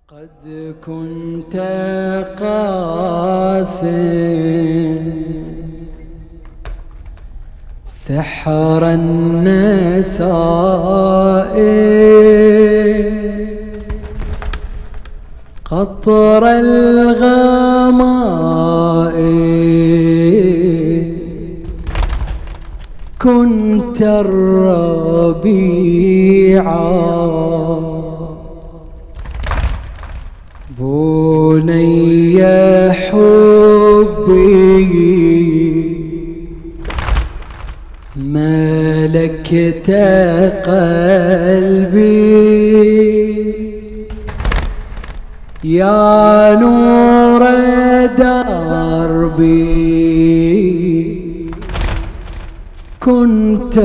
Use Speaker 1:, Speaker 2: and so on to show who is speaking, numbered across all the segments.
Speaker 1: قد كنت قاسم سحر النساء قطر الغماء كنت الربيعا بني حبي ملكت قلبي يا نور دربي كنت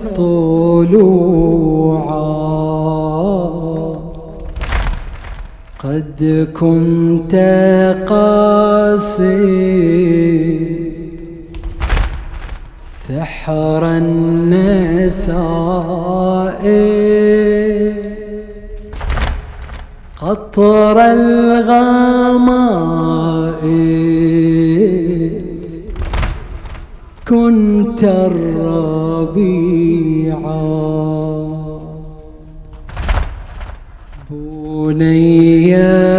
Speaker 1: الطلوعا قد كنت قاسي سحر النساء قطر الغماء كنت الربيعا بني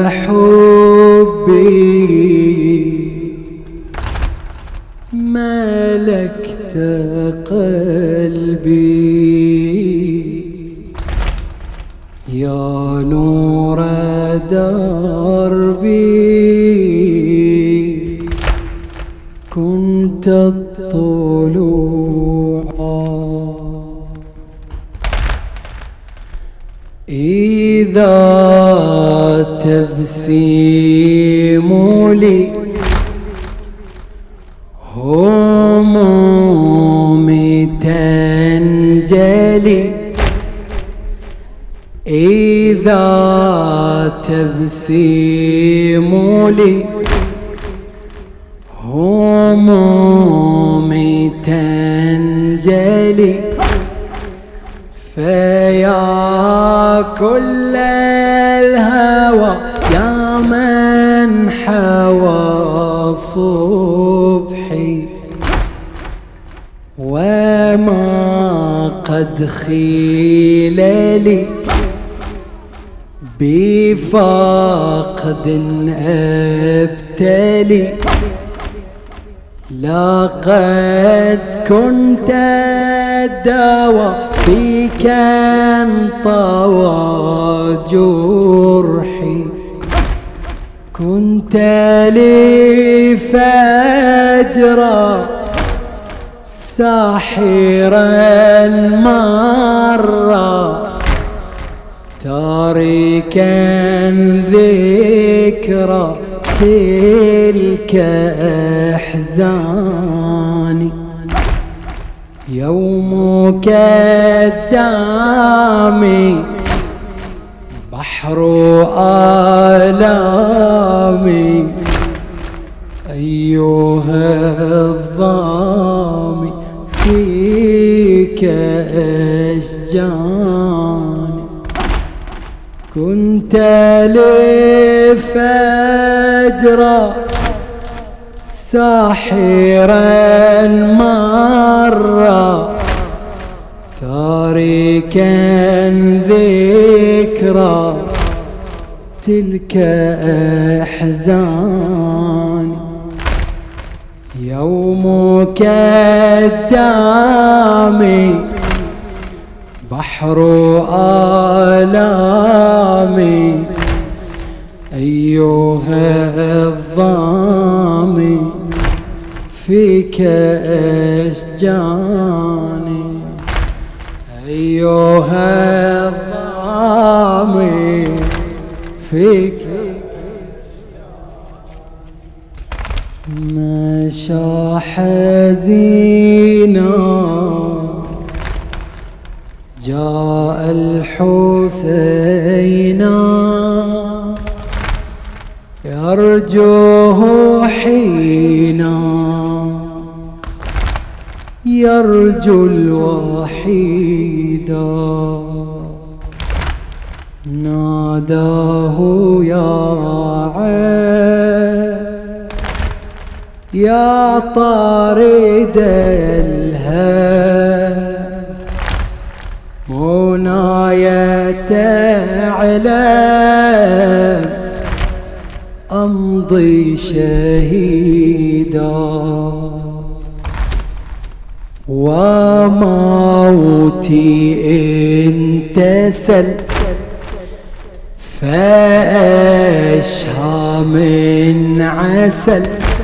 Speaker 1: حبي ملكت قلبي يا نور دربي كنت الطلوعا إذا تبسيم لي همومي تنجلي إذا تبسيم لي همومي تنجلي فيا كل الهوى يا من حوى صبحي وما قد خيل لي بفقد أبتلي لقد كنت الدواء فيك انطوى جرحي كنت لي فجرا ساحرا مرا تاركا ذكرى تلك أحزاني يومك الدامي بحر آلامي أيها الظامي فيك أشجاني كنت لفجرا ساحرا مرا تاركا ذكرى تلك أحزاني يومك الدامي بحر آلامي أيها الظامي فيك أشجاني أيها الظامي فيك مشى حزينا جاء الحسين يرجوه حينا يرجو الوحيدا ناداه يا طارد الهوى منايا تعلم أمضي شهيدا وموتي إن تسل فأشهى من عسل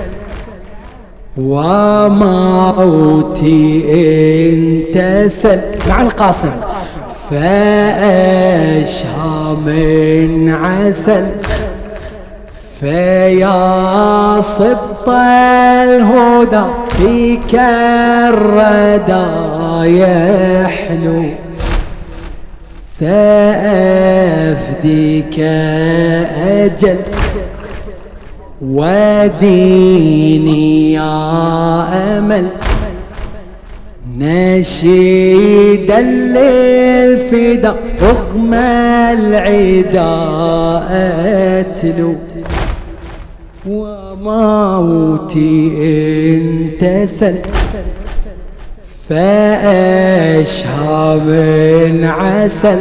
Speaker 1: وموتي إن تسل مع القاسم فأشهى من عسل فيا صبط الهدى فيك الردى يحلو سأفديك أجل وديني يا أمل نشيدا للفدا رغم العدا أتلو وموتي إن تسل فأشهى من عسل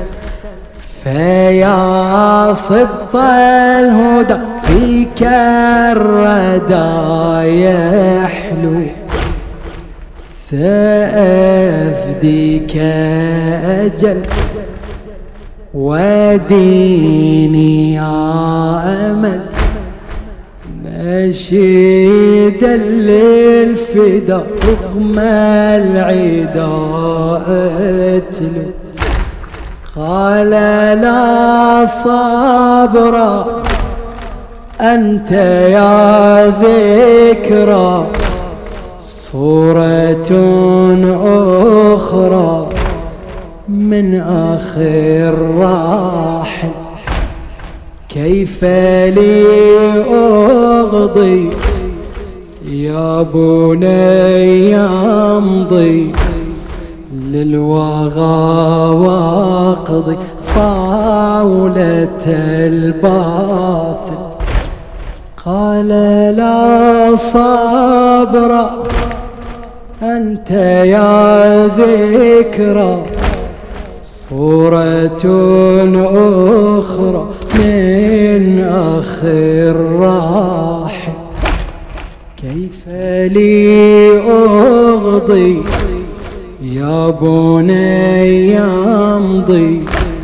Speaker 1: فيا صبط الهدى فيك الردى يحلو سأفديك أجل وديني يا أمل نشيدا للفدا رغم العدا أتلو قال لا صبر أنت يا ذكرى صورة أخرى من آخر راحل كيف لي أغضي يا بني أمضي للوغى واقضي صولة الباسل قال لا صبر أنت يا ذكرى صورة أخرى من آخر راحل كيف لي أغضي يا بني أمضي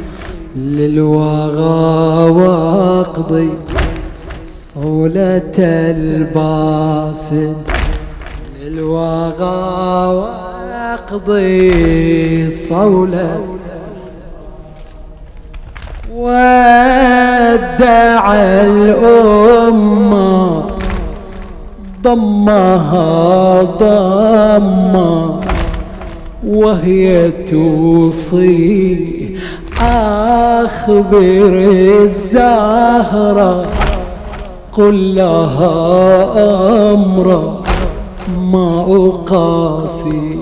Speaker 1: للوغى واقضي صولة الباسل للوغى واقضي صولة ودع الأمة ضمها ضمّا وهي توصي أخبر الزهرة قل لها أمرا ما أقاسي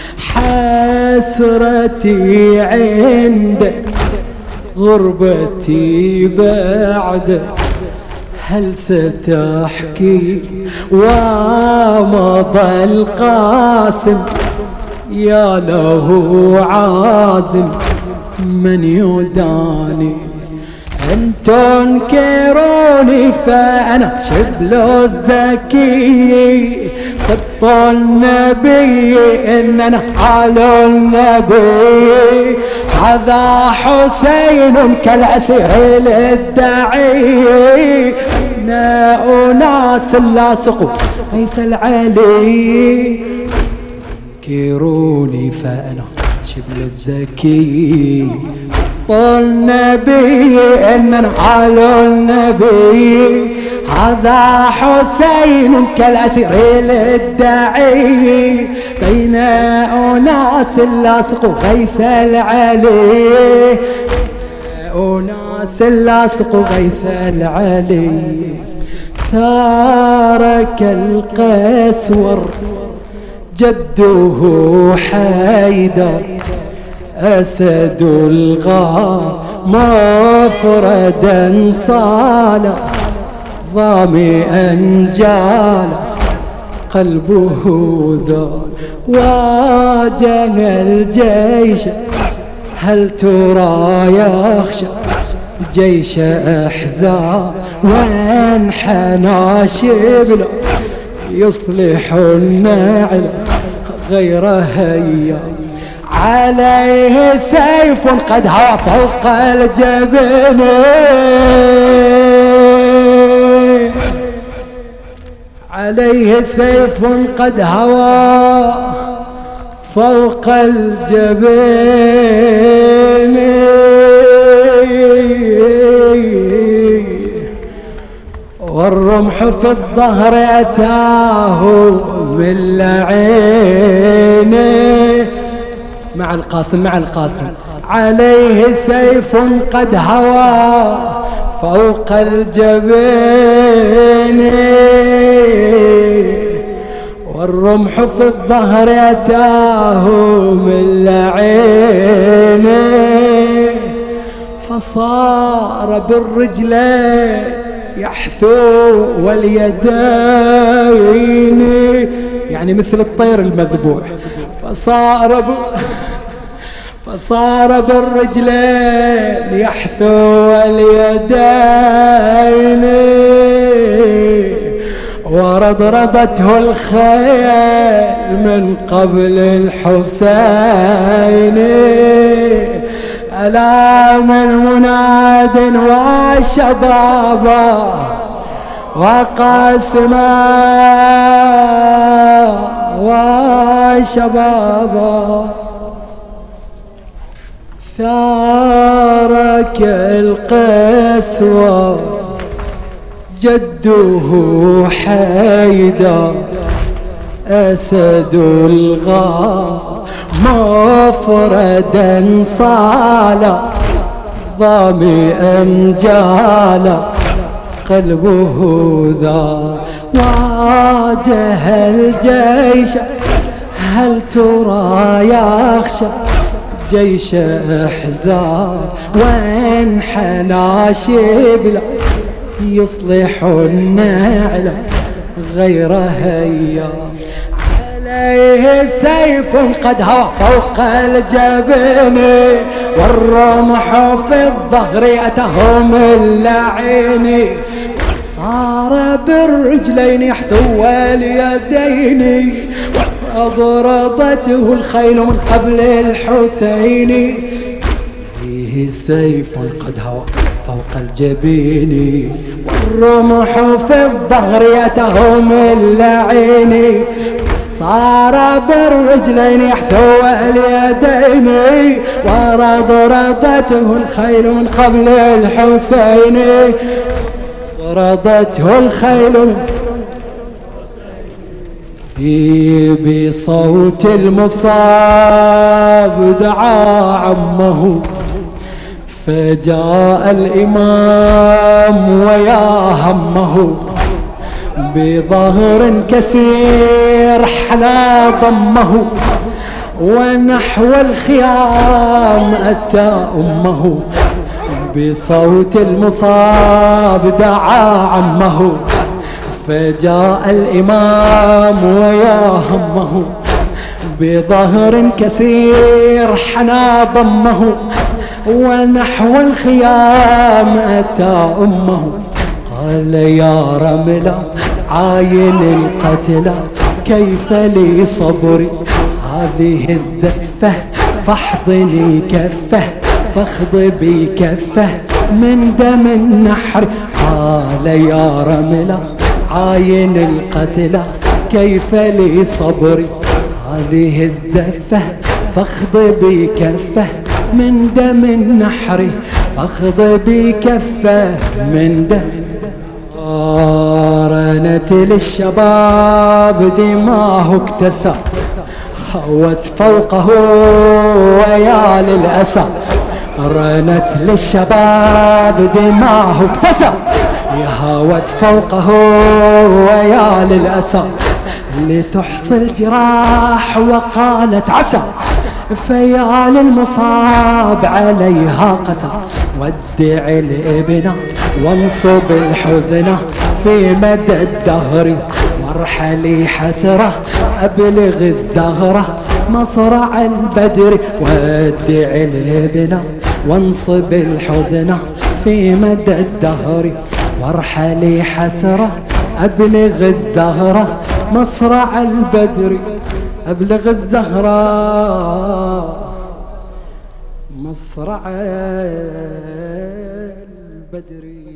Speaker 1: حسرتي عندك غربتي بعدك هل ستحكي ومضى القاسم يا له عازم من يداني أن تنكروني فأنا شبل الزكي صدق النبي إننا آل النبي هذا حسين كالأسير الدعي أناس لاصقوا غيث العلي كيروني فأنا شبل الزكي النبي إننا آل النبي هذا حسين كالأسير الدعي بين أناس لاصقوا غيث العلي أناس لاصقوا غيث العلي تارك القسور جده حيدر أسد الغار مفردا صال ظامئا جال قلبه ذا واجه الجيش هل ترى يخشى جيش أحزاب وانحنى شبله يصلح النعل غير هيا عليه سيف قد هوى فوق الجبين عليه سيف قد هوى فوق الجبين والرمح في الظهر أتاه من لعينه مع القاسم عليه سيف قد هوى فوق الجبين والرمح في الظهر أتاه من لعينه فصار بالرجلين يحثو واليدين يعني مثل الطير المذبوح فصار بالرجلين يحثو واليدين ورضرضته الخيل من قبل الحسين ألا من مناد وشبابا وقاسما وشبابا ثارك القسوة جده حيدر أسد الغار مفردا صال ظامئا جال قلبه ذا واجه الجيش هل ترى يخشى جيش أحزاب وانحنى شبله يصلح النعل غير هيا عليه سيف قد هوى فوق الجبين والرمح في الظهر أتاه من لعيني صار بالرجلين يحثو اليدين وأضربته الخيل من قبل الحسين فيه سيف قد هوى فوق الجبين والرمح في الظهر أتاه من لعيني صار بالرجلين يحثو اليدين ورضرضته الخيل من قبل الحسين ورضته الخيل بصوت المصاب دعا عمه فجاء الإمام ويا همه بظهر كسير حلا ضمه ونحو الخيام أتى أمه بصوت المصاب دعا عمه فجاء الإمام ويا همه بظهر كسير حنا ضمه ونحو الخيام أتى أمه قال يا رملة عاين القتلى كيف لي صبري هذه الزفة فاحضني كفه فاخضبي كفه من دم النحر قال يا رملة عاين القتلى كيف لي صبري هذه الزفة فاخضبي كفه من دم النحر فاخضبي كفه من دم رنت للشباب دماه اكتسى هوت فوقه ويا للأسى رنت للشباب دماه اكتسى يهوت فوقه ويا للأسى لتحصي الجراح وقالت عسى فيال المصاب عليها قسى، ودع الابنة وانصب الحزنة في مدى الدهر، وارحلي حسرة أبلغ الزهرة مصرع البدر. ودع الابنة وانصب الحزنة في مدى الدهر، وارحلي حسرة أبلغ الزهرة مصرع البدر. أبلغ الزهرة مصرع البدر.